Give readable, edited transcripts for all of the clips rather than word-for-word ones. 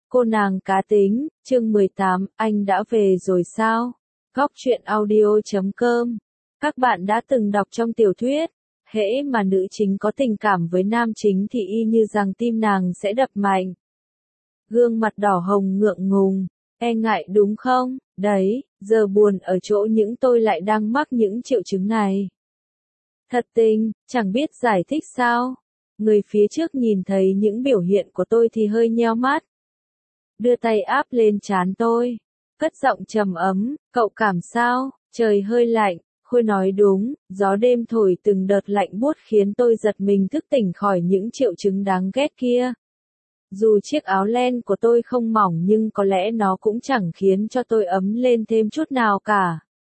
Cô nàng cá tính, chương 18, anh đã về rồi sao? Góc truyện audio.com. Các bạn đã từng đọc trong tiểu thuyết, hễ mà nữ chính có tình cảm với nam chính thì y như rằng tim nàng sẽ đập mạnh. Gương mặt đỏ hồng ngượng ngùng, e ngại đúng không? Đấy, giờ buồn ở chỗ những tôi lại đang mắc những triệu chứng này. Thật tình, chẳng biết giải thích sao. Người phía trước nhìn thấy những biểu hiện của tôi thì hơi nheo mắt. Đưa tay áp lên trán tôi, cất giọng trầm ấm, cậu cảm sao? Trời hơi lạnh, Khôi nói đúng, gió đêm thổi từng đợt lạnh buốt khiến tôi giật mình thức tỉnh khỏi những triệu chứng đáng ghét kia. Dù chiếc áo len của tôi không mỏng nhưng có lẽ nó cũng chẳng khiến cho tôi ấm lên thêm chút nào cả.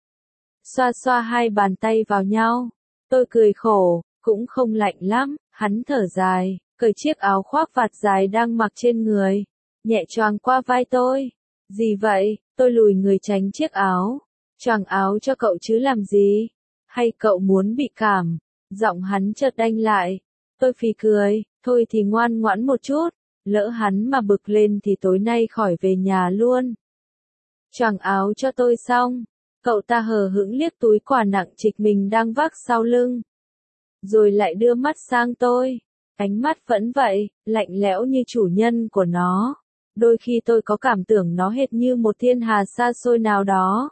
Xoa xoa hai bàn tay vào nhau, tôi cười khổ, cũng không lạnh lắm, hắn thở dài, cởi chiếc áo khoác vạt dài đang mặc trên người, nhẹ choàng qua vai tôi. Gì vậy? Tôi lùi người tránh chiếc áo. Choàng áo cho cậu chứ làm gì? Hay cậu muốn bị cảm? Giọng hắn chợt đanh lại. Tôi phì cười, thôi thì ngoan ngoãn một chút, lỡ hắn mà bực lên thì tối nay khỏi về nhà luôn. Choàng áo cho tôi xong, cậu ta hờ hững liếc túi quà nặng trịch mình đang vác sau lưng. Rồi lại đưa mắt sang tôi, ánh mắt vẫn vậy, lạnh lẽo như chủ nhân của nó. Đôi khi tôi có cảm tưởng nó hệt như một thiên hà xa xôi nào đó.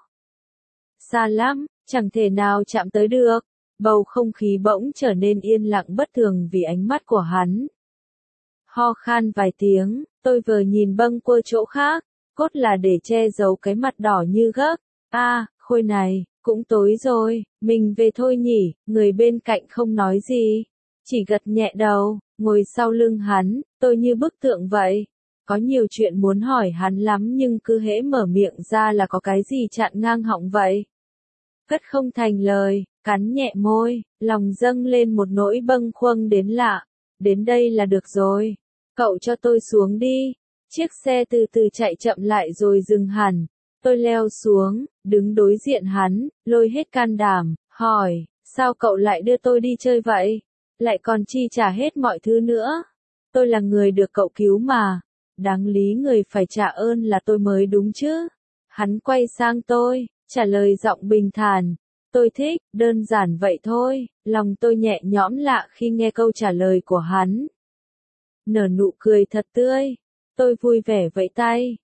Xa lắm, chẳng thể nào chạm tới được. Bầu không khí bỗng trở nên yên lặng bất thường vì ánh mắt của hắn. Ho khan vài tiếng, tôi vừa nhìn bâng quơ chỗ khác, cốt là để che giấu cái mặt đỏ như gấc. Khôi này, cũng tối rồi, mình về thôi nhỉ. Người bên cạnh không nói gì, chỉ gật nhẹ đầu, ngồi sau lưng hắn, tôi như bức tượng vậy. Có nhiều chuyện muốn hỏi hắn lắm nhưng cứ hễ mở miệng ra là có cái gì chặn ngang họng vậy. Cất không thành lời, cắn nhẹ môi, lòng dâng lên một nỗi bâng khuâng đến lạ. Đến đây là được rồi. Cậu cho tôi xuống đi. Chiếc xe từ từ chạy chậm lại rồi dừng hẳn. Tôi leo xuống, đứng đối diện hắn, lôi hết can đảm, hỏi, sao cậu lại đưa tôi đi chơi vậy? Lại còn chi trả hết mọi thứ nữa. Tôi là người được cậu cứu mà. Đáng lý người phải trả ơn là tôi mới đúng chứ. Hắn quay sang tôi, trả lời giọng bình thản. Tôi thích, đơn giản vậy thôi. Lòng tôi nhẹ nhõm lạ khi nghe câu trả lời của hắn. Nở nụ cười thật tươi. Tôi vui vẻ vẫy tay.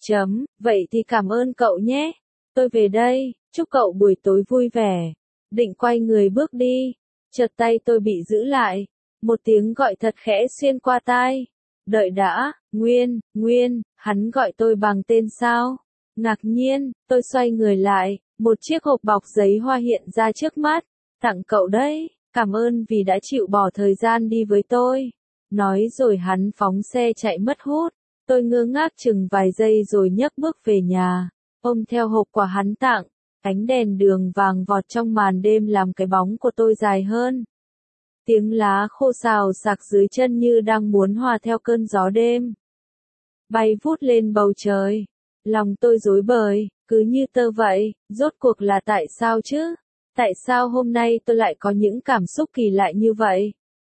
Vậy thì cảm ơn cậu nhé. Tôi về đây, chúc cậu buổi tối vui vẻ. Định quay người bước đi. Chợt tay tôi bị giữ lại. Một tiếng gọi thật khẽ xuyên qua tai. Đợi đã, Nguyên, hắn gọi tôi bằng tên sao? Ngạc nhiên, tôi xoay người lại, một chiếc hộp bọc giấy hoa hiện ra trước mắt. Tặng cậu đấy, cảm ơn vì đã chịu bỏ thời gian đi với tôi. Nói rồi hắn phóng xe chạy mất hút. Tôi ngơ ngác chừng vài giây rồi nhấc bước về nhà, ôm theo hộp quà hắn tặng. Ánh đèn đường vàng vọt trong màn đêm làm cái bóng của tôi dài hơn. Tiếng lá khô xào xạc dưới chân như đang muốn hòa theo cơn gió đêm. Bay vút lên bầu trời. Lòng tôi rối bời, cứ như tơ vậy, rốt cuộc là tại sao chứ? Tại sao hôm nay tôi lại có những cảm xúc kỳ lạ như vậy?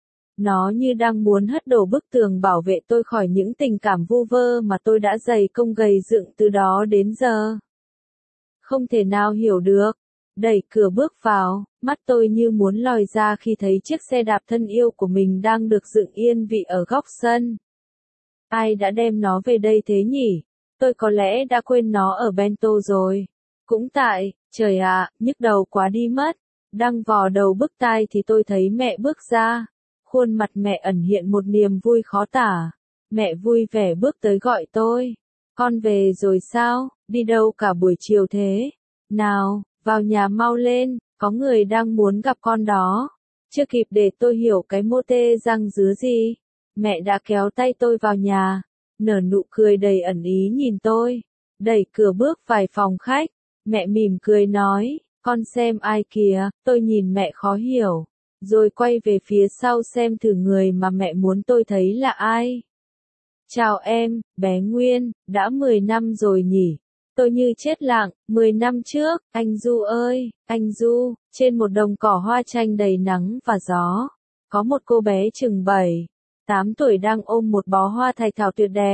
Nó như đang muốn hất đổ bức tường bảo vệ tôi khỏi những tình cảm vu vơ mà tôi đã dày công gầy dựng từ đó đến giờ. Không thể nào hiểu được. Đẩy cửa bước vào, mắt tôi như muốn lòi ra khi thấy chiếc xe đạp thân yêu của mình đang được dựng yên vị ở góc sân. Ai đã đem nó về đây thế nhỉ? Tôi có lẽ đã quên nó ở bento rồi. Cũng tại, trời ạ, nhức đầu quá đi mất. Đang vò đầu bứt tai thì tôi thấy mẹ bước ra. Khuôn mặt mẹ ẩn hiện một niềm vui khó tả. Mẹ vui vẻ bước tới gọi tôi. Con về rồi sao? Đi đâu cả buổi chiều thế? Nào, vào nhà mau lên, có người đang muốn gặp con đó. Chưa kịp để tôi hiểu cái mô tê răng dứa gì. Mẹ đã kéo tay tôi vào nhà. Nở nụ cười đầy ẩn ý nhìn tôi. Đẩy cửa bước vài phòng khách. Mẹ mỉm cười nói, con xem ai kìa. Tôi nhìn mẹ khó hiểu. Rồi quay về phía sau xem thử người mà mẹ muốn tôi thấy là ai. Chào em, bé Nguyên, đã 10 năm rồi nhỉ? Tôi như chết lặng, 10 năm trước, anh Du ơi, anh Du, trên một đồng cỏ hoa chanh đầy nắng và gió. Có một cô bé chừng 7, 8 tuổi đang ôm một bó hoa thạch thảo tuyệt đẹp.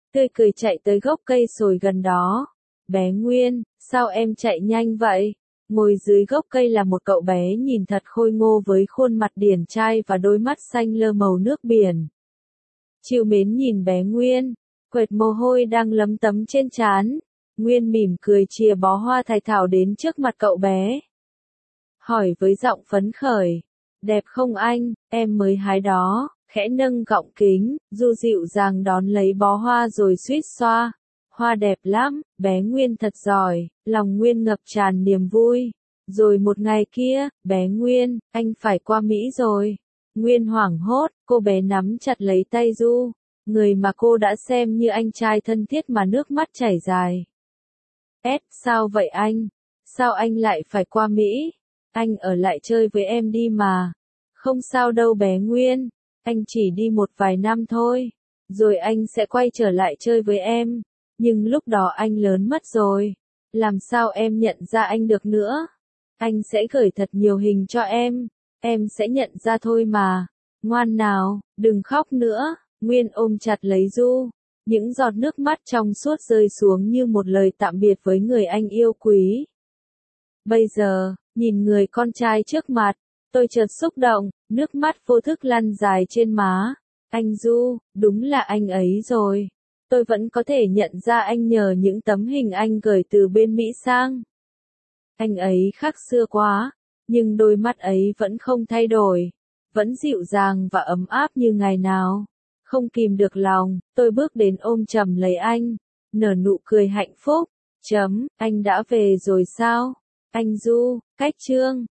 tươi cười chạy tới gốc cây sồi gần đó. Bé Nguyên, sao em chạy nhanh vậy? Ngồi dưới gốc cây là một cậu bé nhìn thật khôi ngô với khuôn mặt điển trai và đôi mắt xanh lơ màu nước biển. Trìu mến nhìn bé Nguyên, quệt mồ hôi đang lấm tấm trên trán. Nguyên mỉm cười chìa bó hoa thải thảo đến trước mặt cậu bé. Hỏi với giọng phấn khởi, đẹp không anh, em mới hái đó, khẽ nâng gọng kính, Du dịu dàng đón lấy bó hoa rồi suýt xoa. Hoa đẹp lắm, bé Nguyên thật giỏi, lòng Nguyên ngập tràn niềm vui. Rồi một ngày kia, bé Nguyên, anh phải qua Mỹ rồi. Nguyên hoảng hốt, cô bé nắm chặt lấy tay Du, người mà cô đã xem như anh trai thân thiết mà nước mắt chảy dài. Sao vậy anh? Sao anh lại phải qua Mỹ? Anh ở lại chơi với em đi mà. Không sao đâu bé Nguyên, anh chỉ đi một vài năm thôi, rồi anh sẽ quay trở lại chơi với em. Nhưng lúc đó anh lớn mất rồi, làm sao em nhận ra anh được nữa? Anh sẽ gửi thật nhiều hình cho em sẽ nhận ra thôi mà. Ngoan nào, đừng khóc nữa. Nguyên ôm chặt lấy Du, những giọt nước mắt trong suốt rơi xuống như một lời tạm biệt với người anh yêu quý. Bây giờ, nhìn người con trai trước mặt, tôi chợt xúc động, nước mắt vô thức lăn dài trên má. Anh Du, đúng là anh ấy rồi. Tôi vẫn có thể nhận ra anh nhờ những tấm hình anh gửi từ bên Mỹ sang. Anh ấy khác xưa quá, nhưng đôi mắt ấy vẫn không thay đổi, vẫn dịu dàng và ấm áp như ngày nào. Không kìm được lòng, tôi bước đến ôm chầm lấy anh, nở nụ cười hạnh phúc. Anh đã về rồi sao? Anh Du, cách chương.